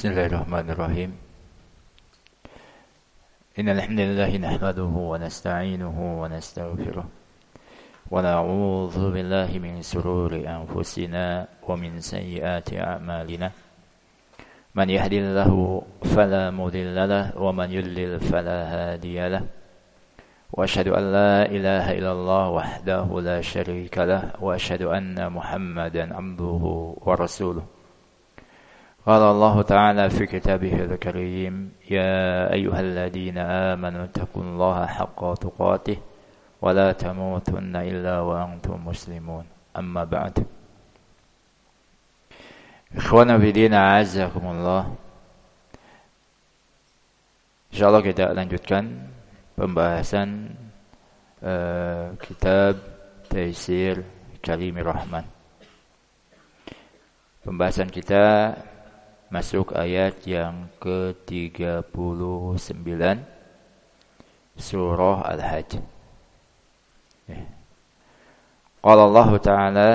Bismillahirrahmanirrahim. Innal hamdalillah nahmaduhu wa nasta'inuhu wa nastaghfiruh wa na'udzu billahi min shururi anfusina wa min sayyiati a'malina. Man yahdihillahu fala mudilla lahu wa man yudlil fala hadiya lahu. Wa asyhadu an la ilaha illallah wahdahu la syarika lahu wa asyhadu anna Muhammadan 'abduhu wa rasuluh. قال الله تعالى في كتابه الكريم يا أيها الذين آمنوا اتقوا الله حق تقاته ولا تموتن إلا وأنتم مسلمون أما بعد إخوانا في دين أعزكم الله. InsyaAllah kita lanjutkan pembahasan kitab Taisir Kalimir Rahman. Pembahasan kita masuk ayat yang ke-39 surah Al-Hajj. Qala Allah Ta'ala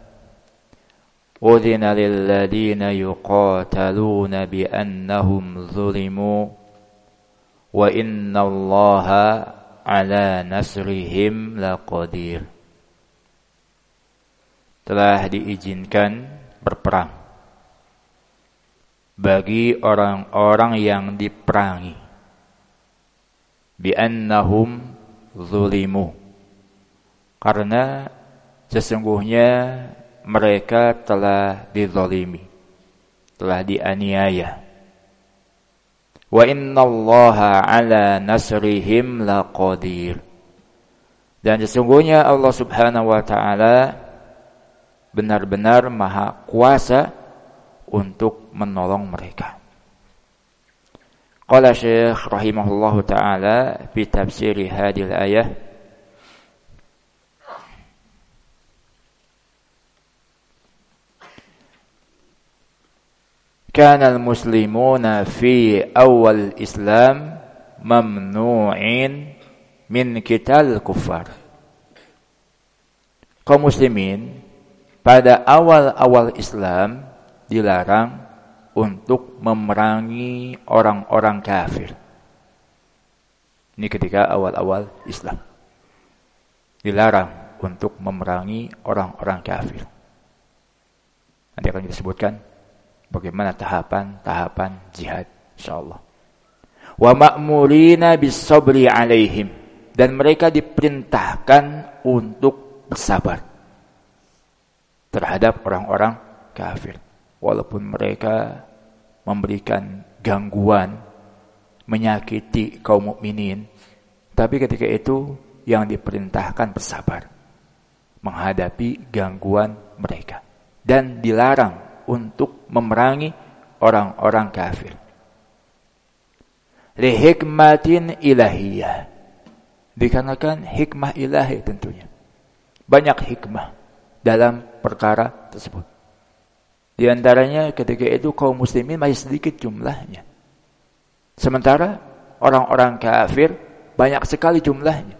udhina lilladhina yuqataluna biannahum zulimu wa inna Allaha ala nasrihim laqadir. Telah diizinkan berperang bagi orang-orang yang diperangi, bi'annahum zulimu, karena sesungguhnya mereka telah dizalimi, telah dianiaya. Wa innallaha ala nasrihim laqadir, dan sesungguhnya Allah Subhanahu wa ta'ala benar-benar maha kuasa untuk menolong mereka. Qala Syekh rahimahullahu ta'ala fi tafsiri hadil ayah, kana al-muslimuna fi awal Islam mamnu'in min qital kuffar. Kaum muslimin pada awal-awal Islam dilarang untuk memerangi orang-orang kafir. Ini ketika awal-awal Islam. Dilarang untuk memerangi orang-orang kafir. Nanti akan kita sebutkan bagaimana tahapan-tahapan jihad insyaallah. Wa ma'murina bis-sabri 'alaihim, dan mereka diperintahkan untuk bersabar terhadap orang-orang kafir. Walaupun mereka memberikan gangguan, menyakiti kaum mukminin, tapi ketika itu yang diperintahkan bersabar menghadapi gangguan mereka, dan dilarang untuk memerangi orang-orang kafir. Li hikmatin ilahiyah, dikarenakan hikmah ilahi tentunya. Banyak hikmah dalam perkara tersebut. Di antaranya ketika itu kaum muslimin masih sedikit jumlahnya. Sementara orang-orang kafir banyak sekali jumlahnya.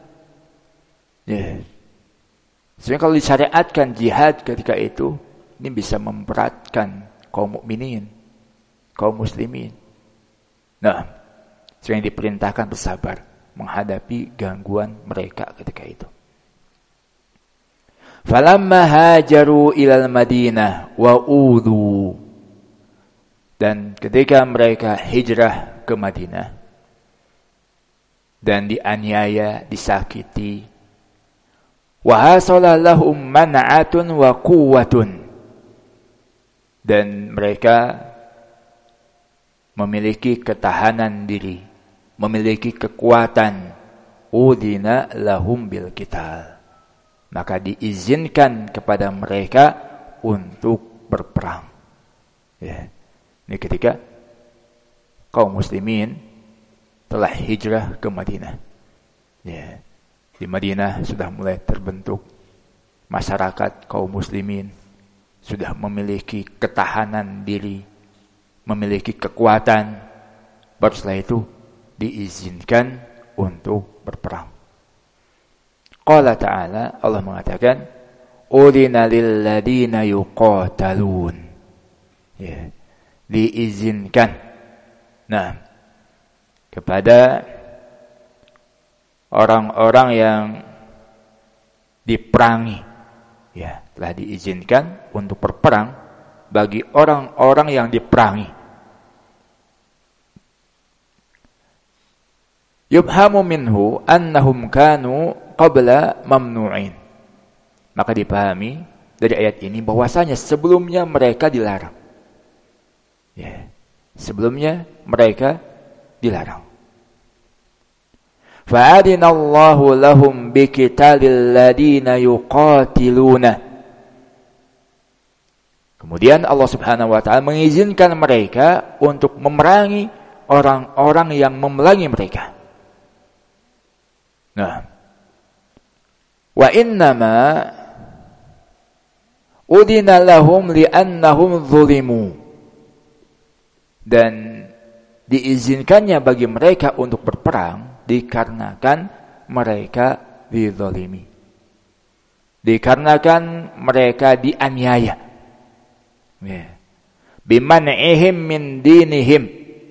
Sehingga kalau disyariatkan jihad ketika itu, ini bisa memberatkan kaum mukminin, kaum muslimin. Nah, sehingga diperintahkan bersabar menghadapi gangguan mereka ketika itu. Falamma hajaru ilal Madinah wa udhu, dan ketika mereka hijrah ke Madinah dan dianiaya, disakiti, wa hasala lahum man'atun wa quwwatun, dan mereka memiliki ketahanan diri, memiliki kekuatan, udina lahum bil qital, maka diizinkan kepada mereka untuk berperang. Ini ketika kaum muslimin telah hijrah ke Madinah. Di Madinah sudah mulai terbentuk masyarakat kaum muslimin, sudah memiliki ketahanan diri, memiliki kekuatan. Baru setelah itu diizinkan untuk berperang. Qala ta'ala, Allah mengatakan, udhina lilladhina yuqatalun. diizinkan. Nah, kepada orang-orang yang diperangi, ya, telah diizinkan untuk berperang bagi orang-orang yang diperangi. Yubhamu minhu annahum kanu qabla mamnu'in. Maka dipahami dari ayat ini bahwasanya sebelumnya mereka dilarang. Ya, sebelumnya mereka dilarang. Fa'adinallahu lahum biqitalil ladina yuqatiluna. Kemudian Allah Subhanahu wa taala mengizinkan mereka untuk memerangi orang-orang yang memerangi mereka. Nah, wa innama udina lahum li'annahum zulimu. Dan diizinkannya bagi mereka untuk berperang dikarenakan mereka dizalimi. Dikarenakan mereka dianiaya. Ya. Biman'ihim min dinihim.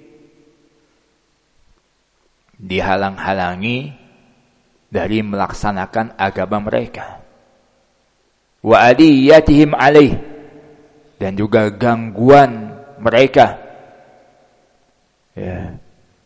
Dihalang-halangi dari melaksanakan agama mereka. Wa adiyatihim alaih. Dan juga gangguan mereka. Ya.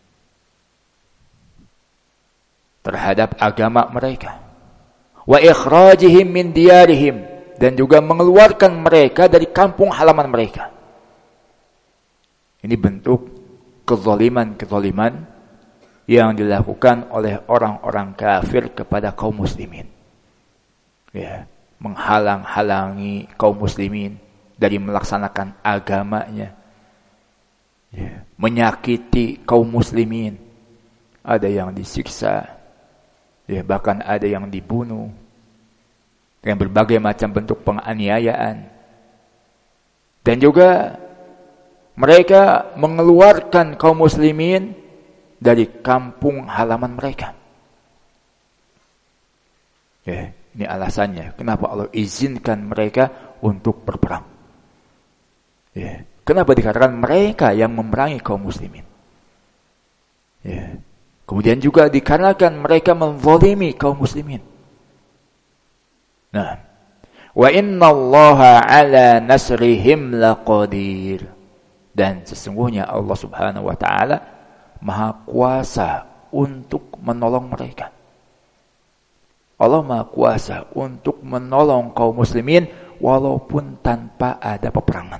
Terhadap agama mereka. Wa ikhrajihim min diyarihim. Dan juga mengeluarkan mereka dari kampung halaman mereka. Ini bentuk kezaliman-kezaliman yang dilakukan oleh orang-orang kafir kepada kaum muslimin. Ya, menghalang-halangi kaum muslimin dari melaksanakan agamanya. Ya, menyakiti kaum muslimin. Ada yang disiksa. Ya, bahkan ada yang dibunuh. Dengan berbagai macam bentuk penganiayaan. Dan juga mereka mengeluarkan kaum muslimin dari kampung halaman mereka. Ya, ini alasannya kenapa Allah izinkan mereka untuk berperang. Ya, kenapa dikatakan mereka yang memerangi kaum muslimin? Ya. Kemudian juga dikarenakan mereka menzalimi kaum muslimin. Nah, wa innallaha ala nasrihim laqadir. Dan sesungguhnya Allah Subhanahu wa taala Maha kuasa untuk menolong mereka. Allah Maha kuasa untuk menolong kaum muslimin walaupun tanpa ada peperangan.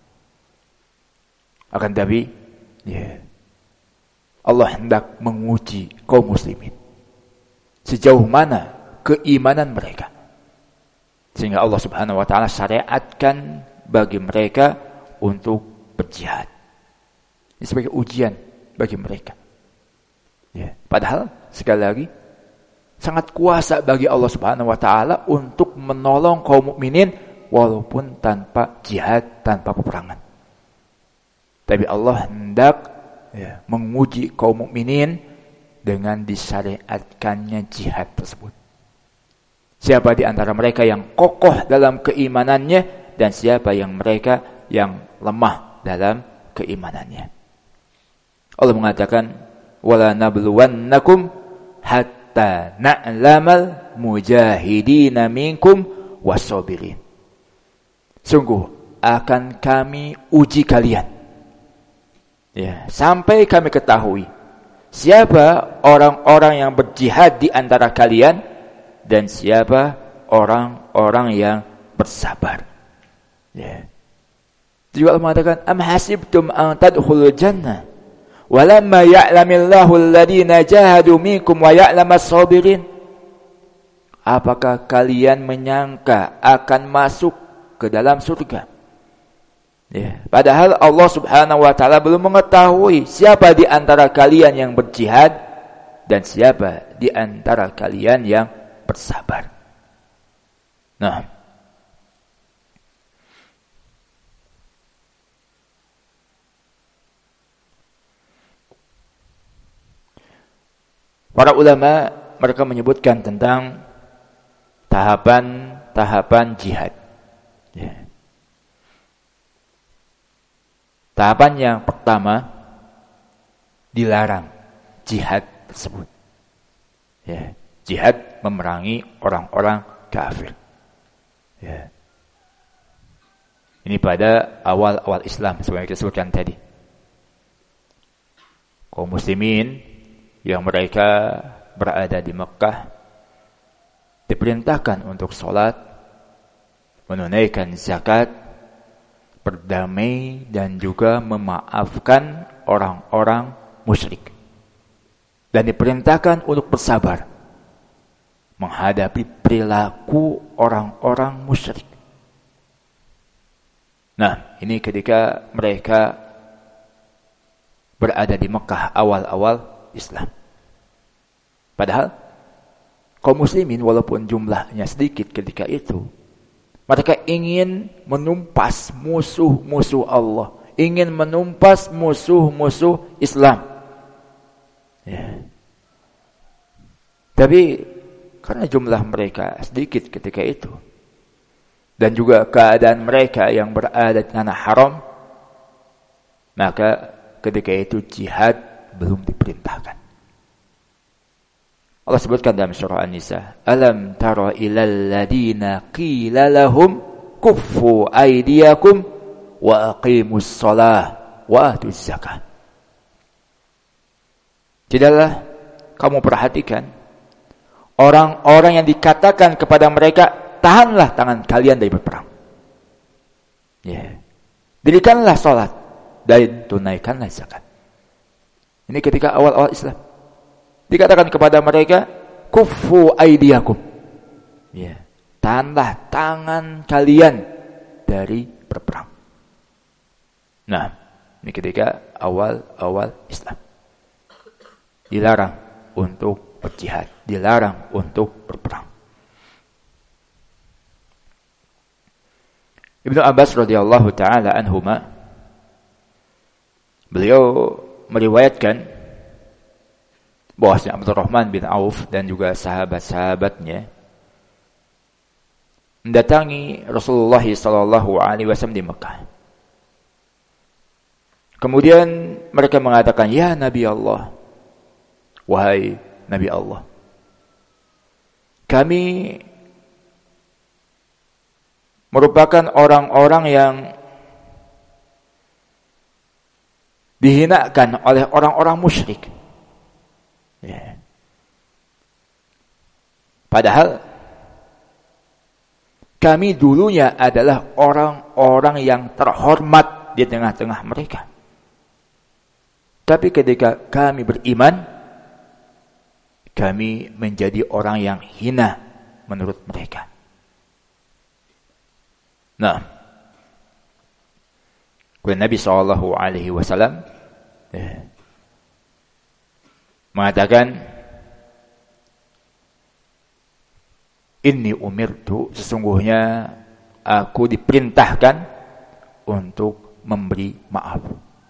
Akan tapi, ya, Allah hendak menguji kaum muslimin. Sejauh mana keimanan mereka. Sehingga Allah Subhanahu wa taala syariatkan bagi mereka untuk berjihad. Ini sebagai ujian bagi mereka. Ya, padahal sekali lagi sangat kuasa bagi Allah Subhanahu wa taala untuk menolong kaum mukminin walaupun tanpa jihad, tanpa peperangan. Tapi Allah hendak, ya, menguji kaum mukminin dengan disyariatkannya jihad tersebut. Siapa di antara mereka yang kokoh dalam keimanannya dan siapa yang mereka yang lemah dalam keimanannya. Allah mengatakan, "Wala nabluwannakum hatta na'lamal mujahidina minkum wasabirin." Sungguh akan kami uji kalian. Ya, sampai kami ketahui siapa orang-orang yang berjihad di antara kalian dan siapa orang-orang yang bersabar. Ya. Juga Allah mengatakan, "Am hasibtum an tadkhulul jannah walamma ya'lamillahu alladhina jahadu minkum wa ya'lamas sabirin." Apakah kalian menyangka akan masuk ke dalam surga? Ya, padahal Allah Subhanahu wa taala belum mengetahui siapa di antara kalian yang berjihad dan siapa di antara kalian yang bersabar. Nah, para ulama mereka menyebutkan tentang tahapan-tahapan jihad. Ya. Tahapan yang pertama, dilarang jihad tersebut. Ya, jihad memerangi orang-orang kafir. Ya. Ini pada awal-awal Islam, seperti kita sebutkan tadi. Kaum muslimin yang mereka berada di Mekah diperintahkan untuk sholat, menunaikan zakat, berdamai dan juga memaafkan orang-orang musyrik. Dan diperintahkan untuk bersabar menghadapi perilaku orang-orang musyrik. Nah, ini ketika mereka berada di Mekah awal-awal Islam. Padahal kaum muslimin walaupun jumlahnya sedikit ketika itu, mereka ingin menumpas musuh-musuh Allah, ingin menumpas musuh-musuh Islam. Ya. Tapi karena jumlah mereka sedikit ketika itu, dan juga keadaan mereka yang berada di tanah haram, maka ketika itu jihad belum diperintahkan. Allah sebutkan dalam surah An-Nisa, alam tara ilal ladina qila lahum kuffu aydiyakum wa aqimus shalah wa atuz zakah. Tidaklah kamu perhatikan orang-orang yang dikatakan kepada mereka, tahanlah tangan kalian dari berperang. Ya. Dirikanlah salat dan tunaikanlah zakat. Ini ketika awal-awal Islam. Dikatakan kepada mereka, kuffu aydiyakum. Ya. Tahanlah tangan kalian dari berperang. Nah, ini ketika awal-awal Islam. Dilarang untuk berjihad, dilarang untuk berperang. Ibnu Abbas radhiyallahu taala anhuma, beliau meriwayatkan bahwasanya Abdurrahman bin Auf dan juga sahabat-sahabatnya mendatangi Rasulullah sallallahu alaihi wasallam di Mekah. Kemudian mereka mengatakan, "Ya Nabi Allah, wahai Nabi Allah, kami merupakan orang-orang yang dihinakan oleh orang-orang musyrik. Ya. Padahal kami dulunya adalah orang-orang yang terhormat di tengah-tengah mereka. Tapi ketika kami beriman, kami menjadi orang yang hina menurut mereka." Nah, kemudian Nabi SAW mengatakan, "Inni umirtu, sesungguhnya aku diperintahkan untuk memberi maaf.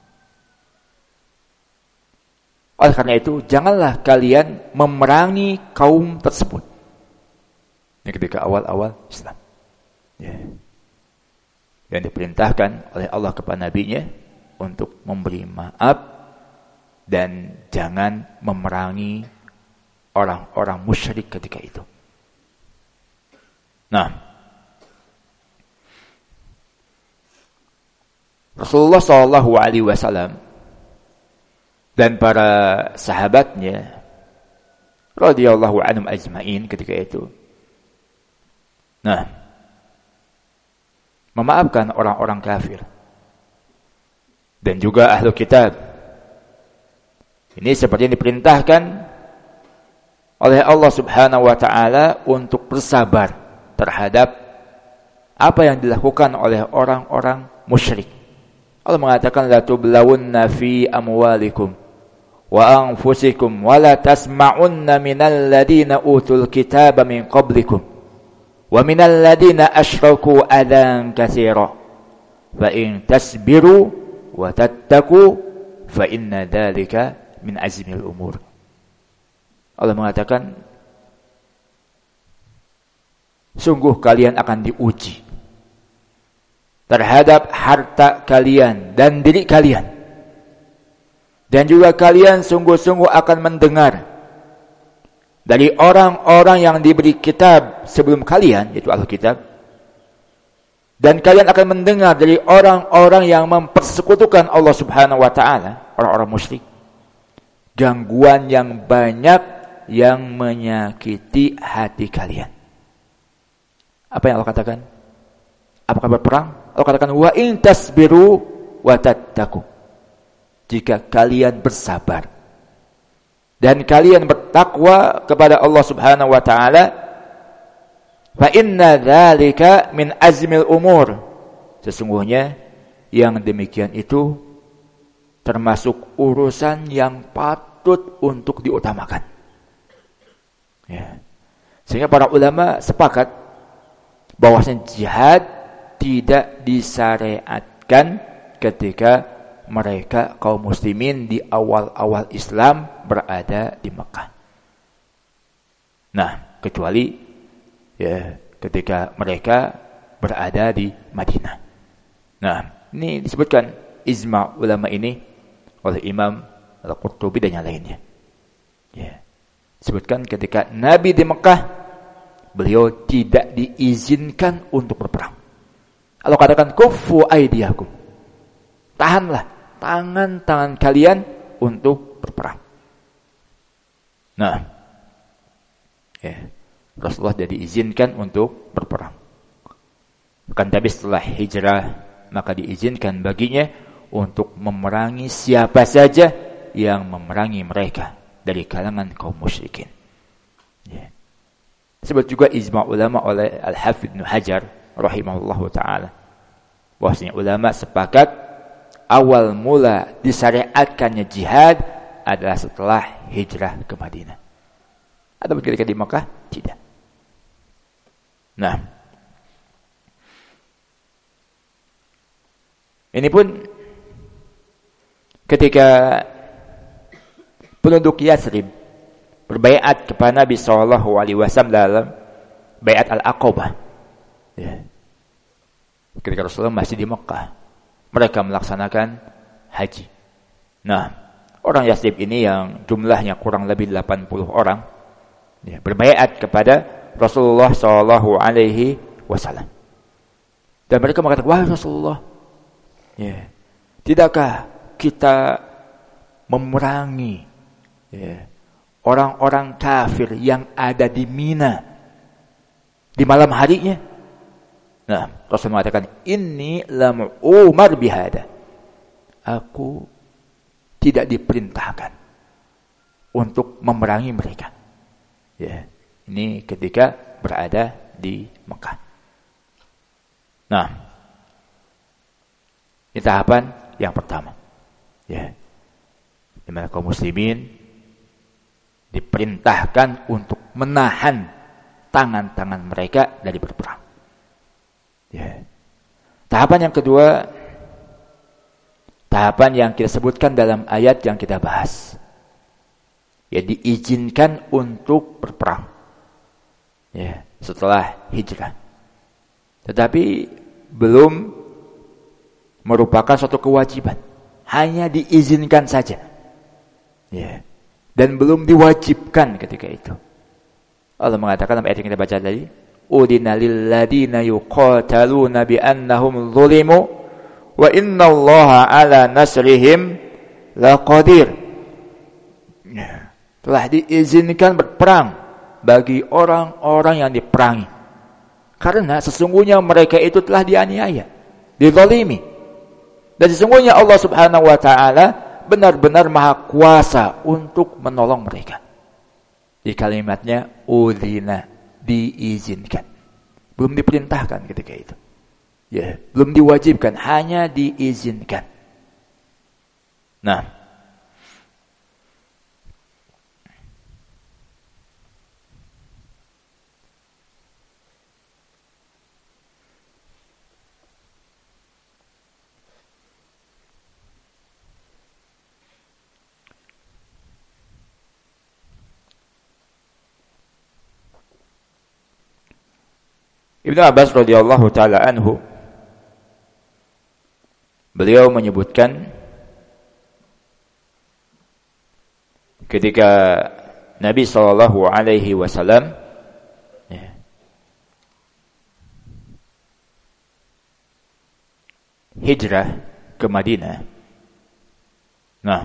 Oleh karena itu, janganlah kalian memerangi kaum tersebut." Ini ketika awal-awal Islam. Ya. Yang diperintahkan oleh Allah kepada Nabi-Nya untuk memberi maaf dan jangan memerangi orang-orang musyrik ketika itu. Nah, Rasulullah SAW dan para sahabatnya radhiyallahu anhum ajma'in ketika itu, nah, memaafkan orang-orang kafir dan juga ahlu kitab. Ini seperti yang diperintahkan oleh Allah Subhanahu wa taala untuk bersabar terhadap apa yang dilakukan oleh orang-orang musyrik. Allah mengatakan, la tublawunna fi amwalikum wa anfusikum wa la tasma'unna minal ladina utul kitaba min qablikum wa minal ladina asyraku adan katsira fa in tasbiru wa tattaqu fa inna dzalika min azmil umur. Allah mengatakan, sungguh kalian akan diuji terhadap harta kalian dan diri kalian. Dan juga kalian sungguh-sungguh akan mendengar dari orang-orang yang diberi kitab sebelum kalian, yaitu Alkitab. Dan kalian akan mendengar dari orang-orang yang mempersekutukan Allah Subhanahu wa taala, orang-orang musyrik, gangguan yang banyak yang menyakiti hati kalian. Apa yang Allah katakan? Apakah berperang? Allah katakan wa in tasbiru wa tattaqu. Jika kalian bersabar dan kalian bertakwa kepada Allah Subhanahu wa taala, fa inna dzalika min azmil umur. Sesungguhnya yang demikian itu termasuk urusan yang patut untuk diutamakan. Ya. Sehingga para ulama sepakat bahwasanya jihad tidak disyariatkan ketika mereka kaum muslimin di awal-awal Islam berada di Mekah. Nah, kecuali ya ketika mereka berada di Madinah. Nah, ini disebutkan ijma' ulama ini oleh Imam Al-Qurtubi dan yang lainnya. Ya. Disebutkan ketika Nabi di Mekah, beliau tidak diizinkan untuk berperang. Allah katakan kuffu aydiyakum. Tahanlah tangan-tangan kalian untuk berperang. Nah, ya, Rasulullah tidak diizinkan untuk berperang. Bukan tapi setelah hijrah, maka diizinkan baginya untuk memerangi siapa saja yang memerangi mereka dari kalangan kaum musyrikin. Ya. Disebut juga ijma' ulama oleh Al-Hafidz Ibnu Hajar rahimahullahu taala. Bahwasanya ulama sepakat awal mula disyariatkannya jihad adalah setelah hijrah ke Madinah. Adapun ketika di Makkah tidak. Nah, ini pun ketika penduduk Yathrib berbaiat kepada Nabi sallallahu alaihi wasallam dalam baiat Al-Aqabah. Ya. Ketika Rasulullah masih di Makkah, mereka melaksanakan haji. Nah, orang Yathrib ini yang jumlahnya kurang lebih 80 orang, ya, berbaiat kepada Rasulullah sallallahu alaihi wasallam. Dan mereka mengatakan, "Wahai Rasulullah, ya, tidakkah kita memerangi ya, orang-orang kafir yang ada di Mina di malam harinya?" Nah, Rasul mengatakan, "Inni lam umar bihada." Aku tidak diperintahkan untuk memerangi mereka. Ya, ini ketika berada di Mekah. Nah, ini tahapan yang pertama. Ya. Di mana kaum muslimin diperintahkan untuk menahan tangan-tangan mereka dari berperang. Ya. Tahapan yang kedua, tahapan yang kita sebutkan dalam ayat yang kita bahas. Ya, diizinkan untuk berperang. Ya, setelah hijrah. Tetapi belum merupakan suatu kewajiban. Hanya diizinkan saja. Ya. Dan belum diwajibkan ketika itu. Allah mengatakan dalam ayat yang kita baca tadi, udina lilladina yuqataluna bi annahum zulimu wa innallaha ala nasrihim laqadir. Ya. Telah diizinkan berperang bagi orang-orang yang diperangi. Karena sesungguhnya mereka itu telah dianiaya, dizalimi. Dan sesungguhnya Allah Subhanahu wa taala benar-benar maha kuasa untuk menolong mereka. Di kalimatnya udina, diizinkan. Belum diperintahkan ketika itu. Ya, belum diwajibkan, hanya diizinkan. Nah, Ibnu Abbas radhiyallahu taala anhu Beliau menyebutkan ketika Nabi sallallahu alaihi wasallam hijrah ke Madinah. Nah,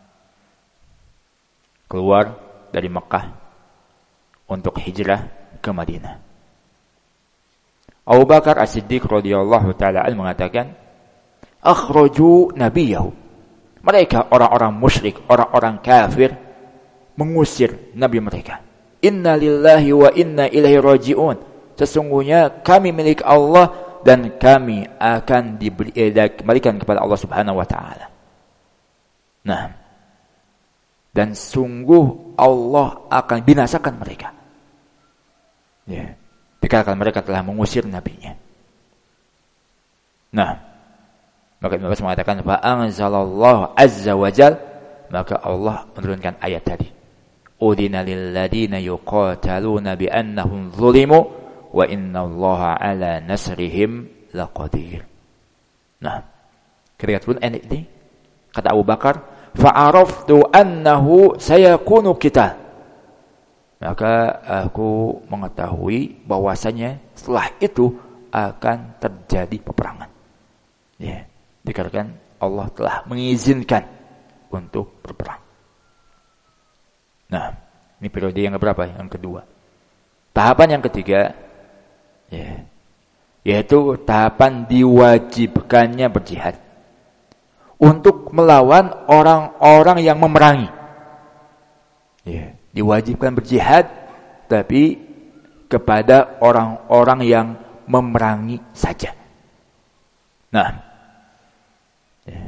keluar dari Mekah untuk hijrah ke Madinah. Abu Bakar As-Siddiq radhiyallahu taala mengatakan, "Akhraju nabiyahu." Mereka orang-orang musyrik, orang-orang kafir mengusir nabi mereka. "Inna lillahi wa inna ilaihi raji'un." Sesungguhnya kami milik Allah dan kami akan dikembalikan kepada Allah Subhanahu wa taala. Nah, dan sungguh Allah akan binasakan mereka. Ya, dikarenakan mereka telah mengusir nabinya. Nah, maka Ibnu Abbas mengatakan fa anzalallahu azza wa jal, maka Allah menurunkan ayat tadi. Udina lil ladina yuqataluna bi annahum zulimu wa innallaha ala nasrihim laqadir. Nah, ketika turun ayat ini kata Abu Bakar, fa'araftu annahu sayakunu qital. Maka aku mengetahui bahwasanya setelah itu akan terjadi peperangan. Ya, dikarenakan Allah telah mengizinkan untuk berperang. Nah, ini periode yang keberapa? Yang kedua. Tahapan yang ketiga, ya, yaitu tahapan diwajibkannya berjihad untuk melawan orang-orang yang memerangi. Ya, diwajibkan berjihad, tapi kepada orang-orang yang memerangi saja. Nah, ya.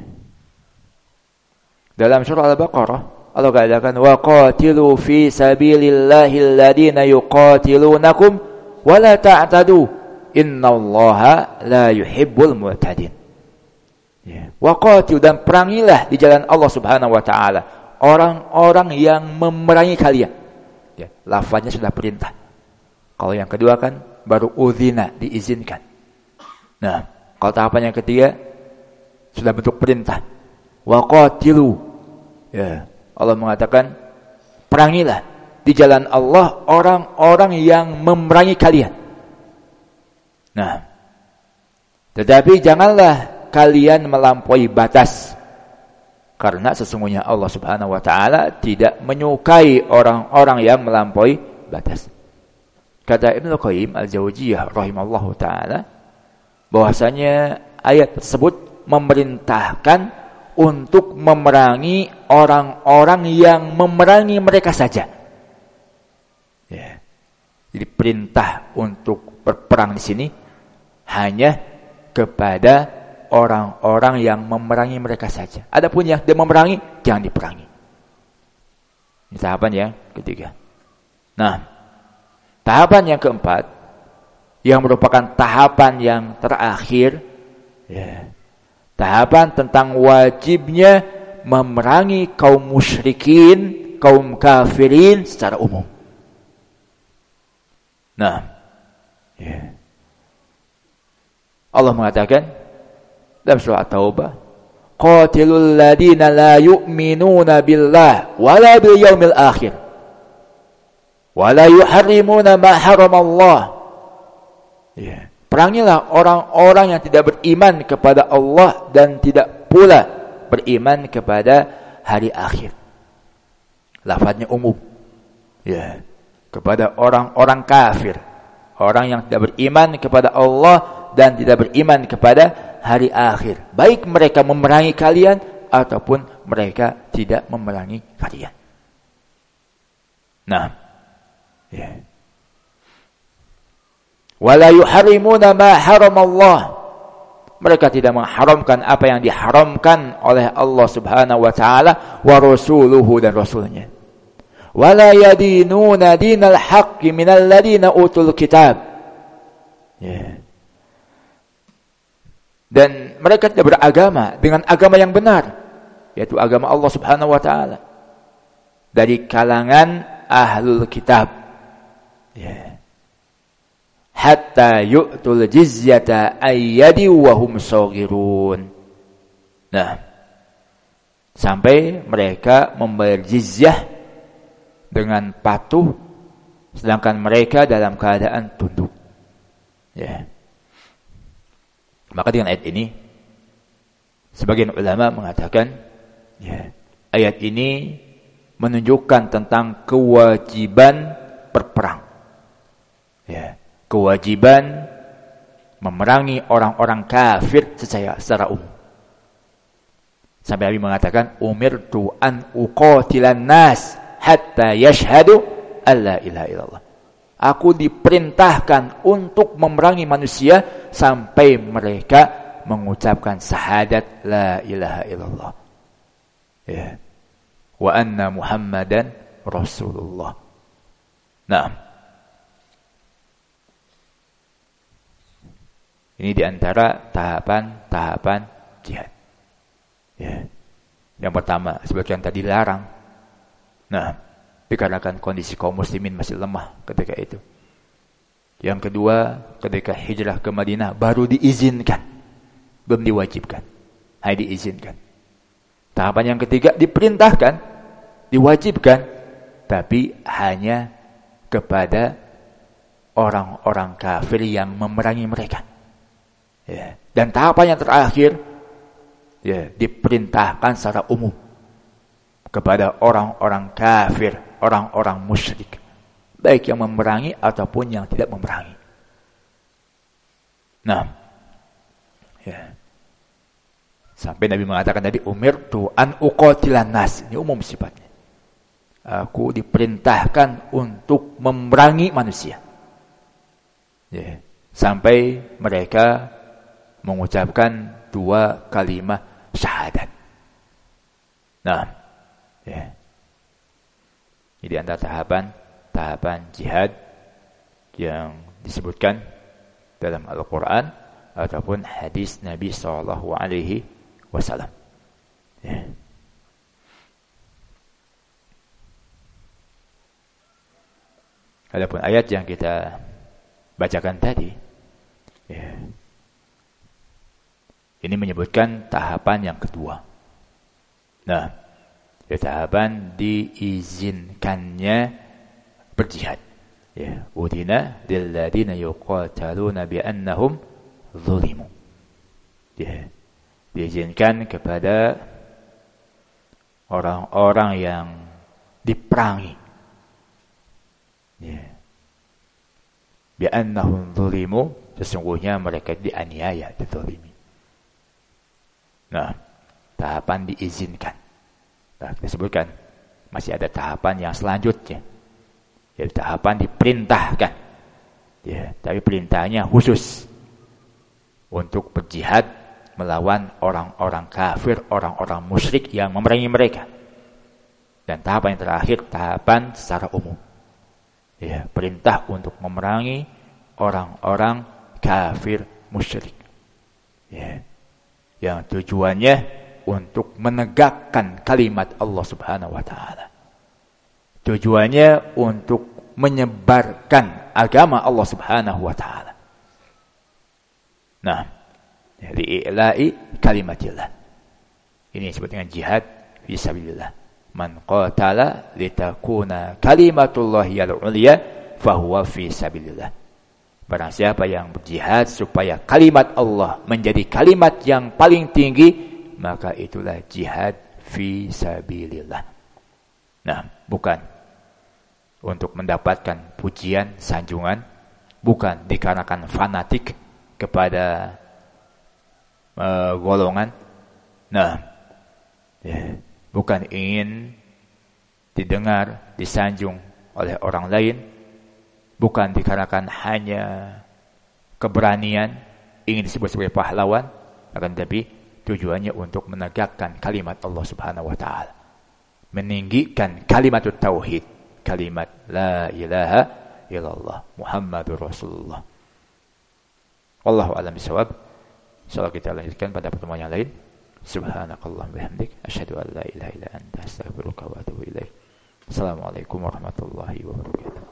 Dalam surah Al-Baqarah Allah katakan, wa qatilu fi sabilillahi alladhina yuqatilunakum wa la ta'tadu innallaha la yuhibbul mu'tadin. Ya. Wa qatil, dan perangilah di jalan Allah Subhanahu wa taala orang-orang yang memerangi kalian. Ya, lafaznya sudah perintah. Kalau yang kedua kan baru udzina, diizinkan. Nah, kalau tahapan yang ketiga sudah bentuk perintah. Wa qatilu. Ya, Allah mengatakan perangilah di jalan Allah orang-orang yang memerangi kalian. Nah, tetapi janganlah kalian melampaui batas, karena sesungguhnya Allah Subhanahu wa taala tidak menyukai orang-orang yang melampaui batas. Kata Ibnu Qayyim Al-Jauziyah rahimallahu taala bahwasanya ayat tersebut memerintahkan untuk memerangi orang-orang yang memerangi mereka saja. Ya. Jadi perintah untuk berperang di sini hanya kepada orang-orang yang memerangi mereka saja. Adapun yang tidak memerangi, jangan diperangi. Ini tahapan yang ketiga. Nah, tahapan yang keempat, yang merupakan tahapan yang terakhir, ya, tahapan tentang wajibnya memerangi kaum musyrikin, kaum kafirin secara umum. Nah, ya. Allah mengatakan dalam surah At-Taubah, qatilul ladina la yu'minuna billah wala bil yaumil akhir wala yuharrimuna ma haramallah. Ya, perangilah orang-orang yang tidak beriman kepada Allah dan tidak pula beriman kepada hari akhir. Lafaznya umum. Ya, kepada orang-orang kafir, orang yang tidak beriman kepada Allah dan tidak beriman kepada hari akhir, baik mereka memerangi kalian ataupun mereka tidak memerangi kalian. Nah, ya. Wala yuharrimuna ma haramallah. Mereka tidak mengharamkan apa yang diharamkan oleh Allah Subhanahu wa taala wa rasuluhu, dan rasulnya. Wala yadinuna dinal haqqi minal ladina utul kitab. Ya. Dan mereka tidak beragama dengan agama yang benar, yaitu agama Allah Subhanahu wa taala, dari kalangan ahlul kitab. Ya. Hatta yu'tul jizyata ayyadi wa hum saghirun. Nah, sampai mereka membayar jizyah dengan patuh, sedangkan mereka dalam keadaan tunduk. Ya. Maka dengan ayat ini, sebagian ulama mengatakan, ya, ayat ini menunjukkan tentang kewajiban berperang. Ya, kewajiban memerangi orang-orang kafir secara umum. Sampai Nabi mengatakan, umirtu an uqatilan nas hatta yashhadu alla ilaha illallah. Aku diperintahkan untuk memerangi manusia sampai mereka mengucapkan syahadat la ilaha illallah. Ya. Wa anna Muhammadan Rasulullah. Nah, ini diantara tahapan-tahapan jihad. Ya. Yang pertama, seperti yang tadi larang. Nah, dikarenakan kondisi kaum muslimin masih lemah ketika itu. Yang kedua, ketika hijrah ke Madinah baru diizinkan, belum diwajibkan, hanya diizinkan. Tahapan yang ketiga diperintahkan, diwajibkan, tapi hanya kepada orang-orang kafir yang memerangi mereka. Ya. Dan tahapan yang terakhir, ya, diperintahkan secara umum kepada orang-orang kafir, orang-orang musyrik, baik yang memerangi ataupun yang tidak memerangi. Nah, ya, sampai Nabi mengatakan tadi, umirtu an uqatilan nas, ini umum sifatnya. Aku diperintahkan untuk memerangi manusia. Ya, sampai mereka mengucapkan 2 kalimat syahadat. Nah, ya. Jadi antara tahapan jihad yang disebutkan dalam Al-Quran ataupun hadis Nabi SAW. Ya. Adapun ayat yang kita bacakan tadi, ya, ini menyebutkan tahapan yang kedua. Nah, tahapan diizinkannya berjihad. Ya, udina lil ladina yuqataluna bi annahum zulimu. Ya, diizinkan kepada orang-orang yang diperangi. Ya. Bi annahum zulimu, sesungguhnya mereka dianiaya, dizalimi. Nah, tahapan diizinkan. Nah, kita sebutkan masih ada tahapan yang selanjutnya, yaitu tahapan diperintahkan. Ya, tapi perintahnya khusus untuk berjihad melawan orang-orang kafir, orang-orang musyrik yang memerangi mereka. Dan tahapan yang terakhir, tahapan secara umum. Ya, perintah untuk memerangi orang-orang kafir musyrik. Ya, yang tujuannya untuk menegakkan kalimat Allah Subhanahu wa taala. Tujuannya untuk menyebarkan agama Allah Subhanahu wa taala. Nah, jadi i'la'i kalimatillah. Ini disebut dengan jihad fi sabilillah. Man qatala litakuna kalimatullahi al-'ulya fahuwa fi sabilillah. Barang siapa yang berjihad supaya kalimat Allah menjadi kalimat yang paling tinggi, maka itulah jihad fi sabilillah. Nah, bukan untuk mendapatkan pujian, sanjungan, bukan dikarenakan fanatik kepada golongan. Nah, ya, bukan ingin didengar, disanjung oleh orang lain, bukan dikarenakan hanya keberanian, ingin disebut sebagai pahlawan, akan tetapi tujuannya untuk menegakkan kalimat Allah Subhanahu wa taala. Meninggikan kalimat tauhid, kalimat la ilaha illallah Muhammadur Rasulullah. Wallahu a'lam bishawab. Insyaallah kita lanjutkan pada pertemuan yang lain. Subhanakallahumma bihamdik asyhadu an la ilaha illa anta astaghfiruka wa atubu ilaik. Assalamualaikum warahmatullahi wabarakatuh.